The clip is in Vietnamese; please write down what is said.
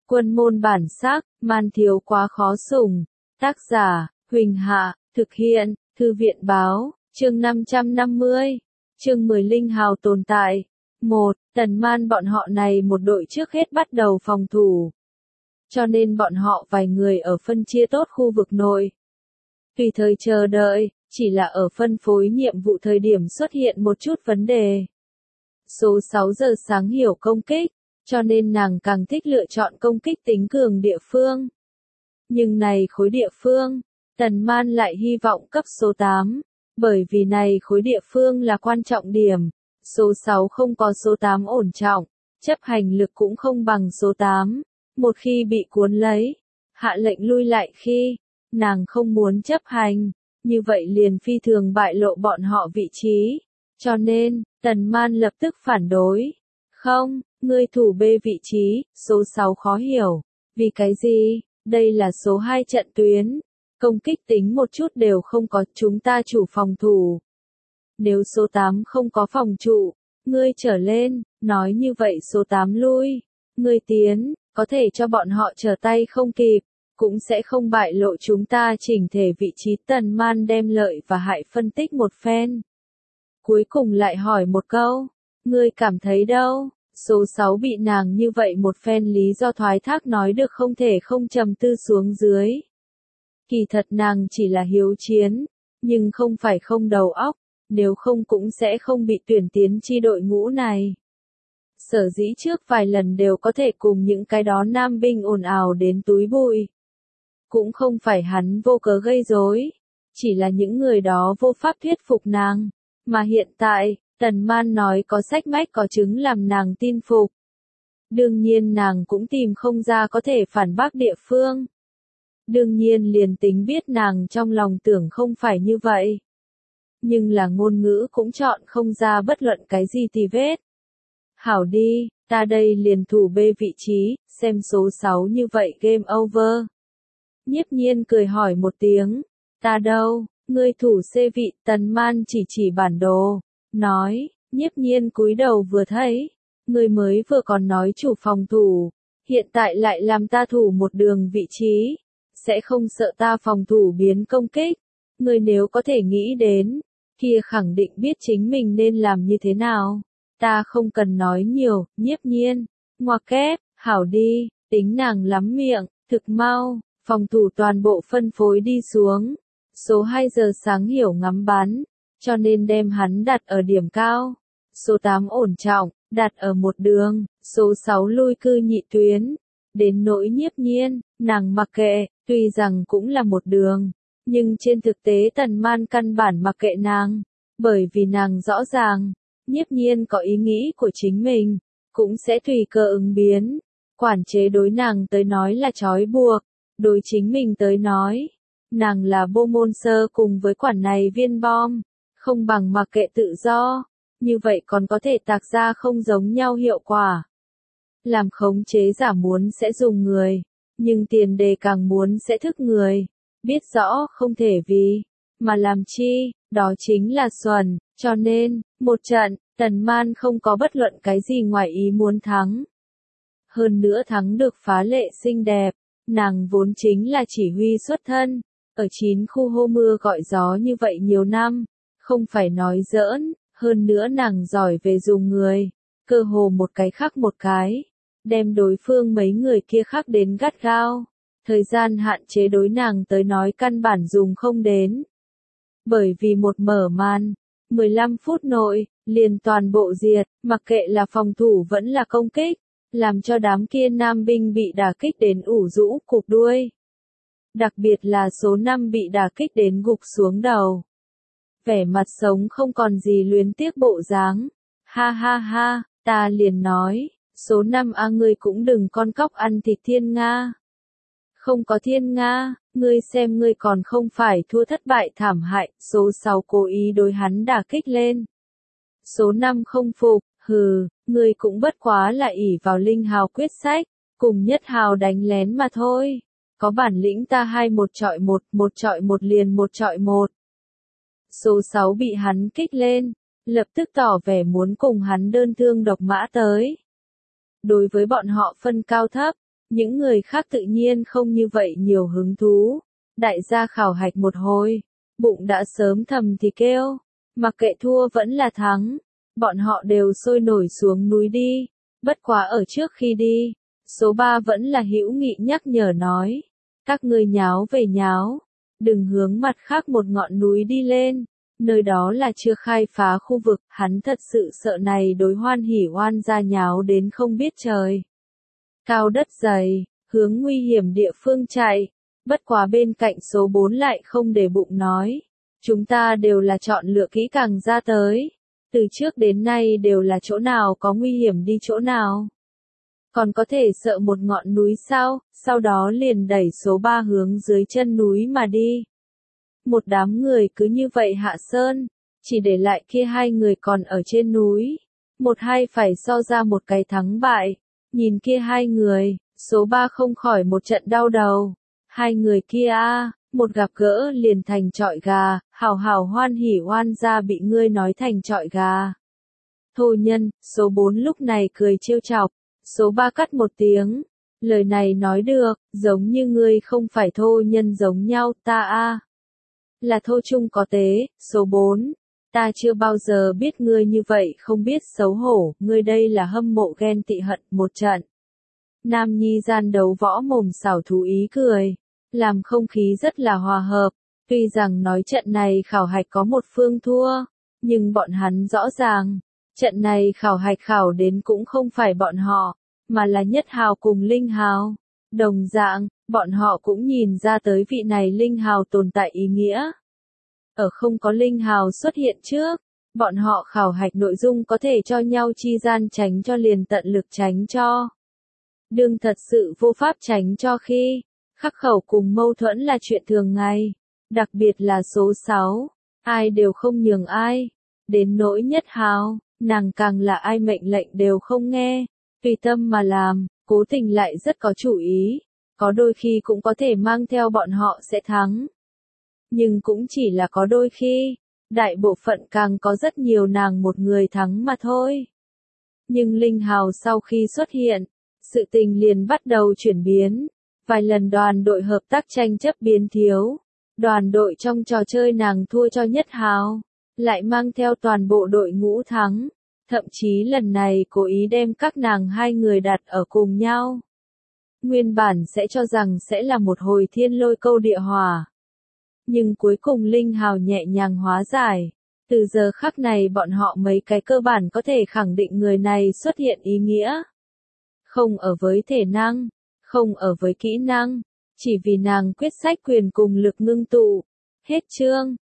Quân môn bản sắc, man thiếu quá khó sủng. Tác giả, Huỳnh Hạ, thực hiện, Thư viện báo, chương 550, chương 10 Linh hào tồn tại. 1. Tần Man bọn họ này một đội trước hết bắt đầu phòng thủ. Cho nên bọn họ vài người ở phân chia tốt khu vực nội. Tùy thời chờ đợi, chỉ là ở phân phối nhiệm vụ thời điểm xuất hiện một chút vấn đề. Số 6 giờ sáng hiểu công kích, cho nên nàng càng thích lựa chọn công kích tính cường địa phương. Nhưng này khối địa phương, Tần Man lại hy vọng cấp số 8, bởi vì này khối địa phương là quan trọng điểm. Số 6 không có số 8 ổn trọng, chấp hành lực cũng không bằng số 8. Một khi bị cuốn lấy, hạ lệnh lui lại khi, nàng không muốn chấp hành, như vậy liền phi thường bại lộ bọn họ vị trí. Cho nên, Tần Man lập tức phản đối. Không, ngươi thủ B vị trí, số 6 khó hiểu. Vì cái gì? Đây là số 2 trận tuyến. Công kích tính một chút đều không có, chúng ta chủ phòng thủ. Nếu số 8 không có phòng trụ, ngươi trở lên, nói như vậy số 8 lui. Ngươi tiến, có thể cho bọn họ trở tay không kịp, cũng sẽ không bại lộ chúng ta chỉnh thể vị trí. Tần Man đem lợi và hại phân tích một phen. Cuối cùng lại hỏi một câu, ngươi cảm thấy đâu? Số 6 bị nàng như vậy một phen lý do thoái thác nói được không thể không trầm tư xuống dưới. Kỳ thật nàng chỉ là hiếu chiến, nhưng không phải không đầu óc, nếu không cũng sẽ không bị tuyển tiến chi đội ngũ này. Sở dĩ trước vài lần đều có thể cùng những cái đó nam binh ồn ào đến túi bụi. Cũng không phải hắn vô cớ gây rối, chỉ là những người đó vô pháp thuyết phục nàng, mà hiện tại, Tần Man nói có sách mách có chứng làm nàng tin phục. Đương nhiên nàng cũng tìm không ra có thể phản bác địa phương. Đương nhiên liền tính biết nàng trong lòng tưởng không phải như vậy. Nhưng là ngôn ngữ cũng chọn không ra bất luận cái gì tì vết. Hảo đi, ta đây liền thủ B vị trí, xem số 6 như vậy game over. Nhiếp Nhiên cười hỏi một tiếng, ta đâu, ngươi thủ C vị. Tần Man chỉ bản đồ, nói. Nhiếp Nhiên cúi đầu vừa thấy, ngươi mới vừa còn nói chủ phòng thủ, hiện tại lại làm ta thủ một đường vị trí, sẽ không sợ ta phòng thủ biến công kích. Ngươi nếu có thể nghĩ đến, kia khẳng định biết chính mình nên làm như thế nào. Ta không cần nói nhiều. Nhiếp Nhiên, ngoặc kép, hảo đi, tính nàng lắm miệng, thực mau, phòng thủ toàn bộ phân phối đi xuống. Số 2 giờ sáng hiểu ngắm bắn, cho nên đem hắn đặt ở điểm cao. Số 8 ổn trọng, đặt ở một đường. Số 6 lui cư nhị tuyến. Đến nỗi Nhiếp Nhiên, nàng mặc kệ, tuy rằng cũng là một đường, nhưng trên thực tế Tần Man căn bản mặc kệ nàng, bởi vì nàng rõ ràng, Nhiếp Nhiên có ý nghĩ của chính mình, cũng sẽ tùy cơ ứng biến. Quản chế đối nàng tới nói là trói buộc, đối chính mình tới nói, nàng là bô môn sơ cùng với quản này viên bom, không bằng mặc kệ tự do, như vậy còn có thể tạc ra không giống nhau hiệu quả. Làm khống chế giả muốn sẽ dùng người, nhưng tiền đề càng muốn sẽ thức người, biết rõ không thể vì, mà làm chi, đó chính là xuẩn, cho nên, một trận, Tần Man không có bất luận cái gì ngoài ý muốn thắng. Hơn nữa thắng được phá lệ xinh đẹp, nàng vốn chính là chỉ huy xuất thân, ở 9 khu hô mưa gọi gió như vậy nhiều năm, không phải nói giỡn, hơn nữa nàng giỏi về dùng người, cơ hồ một cái khắc một cái, đem đối phương mấy người kia khắc đến gắt gao, thời gian hạn chế đối nàng tới nói căn bản dùng không đến. Bởi vì một mở màn, 15 phút nội, liền toàn bộ diệt, mặc kệ là phòng thủ vẫn là công kích, làm cho đám kia nam binh bị đả kích đến ủ rũ cụp đuôi. Đặc biệt là số 5 bị đả kích đến gục xuống đầu. Vẻ mặt sống không còn gì luyến tiếc bộ dáng. Ha ha ha, ta liền nói, số 5 ngươi cũng đừng con cóc ăn thịt thiên Nga. Không có thiên Nga, ngươi xem ngươi còn không phải thua thất bại thảm hại. Số 6 cố ý đối hắn đả kích lên. Số 5 không phục, hừ, ngươi cũng bất quá là ỷ vào linh hào quyết sách, cùng nhất hào đánh lén mà thôi. Có bản lĩnh ta 2 1 chọi 1, 1 chọi 1 liền 1 chọi 1. Số 6 bị hắn kích lên, lập tức tỏ vẻ muốn cùng hắn đơn thương độc mã tới. Đối với bọn họ phân cao thấp, Những người khác tự nhiên không như vậy nhiều hứng thú. Đại gia khảo hạch một hồi, bụng đã sớm thầm thì kêu, mặc kệ thua vẫn là thắng. Bọn họ đều sôi nổi xuống núi đi. Bất quá ở trước khi đi, số 3 vẫn là hữu nghị nhắc nhở nói, các ngươi nháo về nháo, đừng hướng mặt khác một ngọn núi đi lên, nơi đó là chưa khai phá khu vực, hắn thật sự sợ này đối Hoan Hỉ oan gia nháo đến không biết trời. Cao đất dày, hướng nguy hiểm địa phương chạy, bất quá bên cạnh số 4 lại không để bụng nói, chúng ta đều là chọn lựa kỹ càng ra tới, từ trước đến nay đều là chỗ nào có nguy hiểm đi chỗ nào. Còn có thể sợ một ngọn núi sao, sau đó liền đẩy số 3 hướng dưới chân núi mà đi. Một đám người cứ như vậy hạ sơn, chỉ để lại kia hai người còn ở trên núi. Một hai phải so ra một cái thắng bại. Nhìn kia hai người, số 3 không khỏi một trận đau đầu. Hai người kia một gặp gỡ liền thành trọi gà, hảo hảo Hoan Hỉ oan gia bị ngươi nói thành trọi gà. Thô nhân, số 4 lúc này cười trêu chọc, số 3 cắt một tiếng. Lời này nói được, giống như ngươi không phải thô nhân giống nhau, ta là thô trung có tế, số 4. Ta chưa bao giờ biết ngươi như vậy không biết xấu hổ, ngươi đây là hâm mộ ghen tị hận một trận. Nam nhi gian đấu võ mồm xảo thú ý cười, làm không khí rất là hòa hợp, tuy rằng nói trận này khảo hạch có một phương thua, nhưng bọn hắn rõ ràng, trận này khảo hạch khảo đến cũng không phải bọn họ, mà là Nhất Hào cùng Linh Hào. Đồng dạng, bọn họ cũng nhìn ra tới vị này Linh Hào tồn tại ý nghĩa. Ở không có Linh Hào xuất hiện trước, bọn họ khảo hạch nội dung có thể cho nhau chi gian tránh cho liền tận lực tránh cho. Đương thật sự vô pháp tránh cho khi, khắc khẩu cùng mâu thuẫn là chuyện thường ngày, đặc biệt là số 6, ai đều không nhường ai, đến nỗi Nhất Hào, nàng càng là ai mệnh lệnh đều không nghe, tùy tâm mà làm, cố tình lại rất có chủ ý, có đôi khi cũng có thể mang theo bọn họ sẽ thắng. Nhưng cũng chỉ là có đôi khi, đại bộ phận càng có rất nhiều nàng một người thắng mà thôi. Nhưng Linh Hào sau khi xuất hiện, sự tình liền bắt đầu chuyển biến, vài lần đoàn đội hợp tác tranh chấp biến thiếu, đoàn đội trong trò chơi nàng thua cho Nhất Hào, lại mang theo toàn bộ đội ngũ thắng, thậm chí lần này cố ý đem các nàng hai người đặt ở cùng nhau. Nguyên bản sẽ cho rằng sẽ là một hồi thiên lôi câu địa hỏa. Nhưng cuối cùng Linh Hào nhẹ nhàng hóa giải. Từ giờ khắc này bọn họ mấy cái cơ bản có thể khẳng định người này xuất hiện ý nghĩa. Không ở với thể năng, không ở với kỹ năng, chỉ vì nàng quyết sách quyền cùng lực ngưng tụ. Hết chương.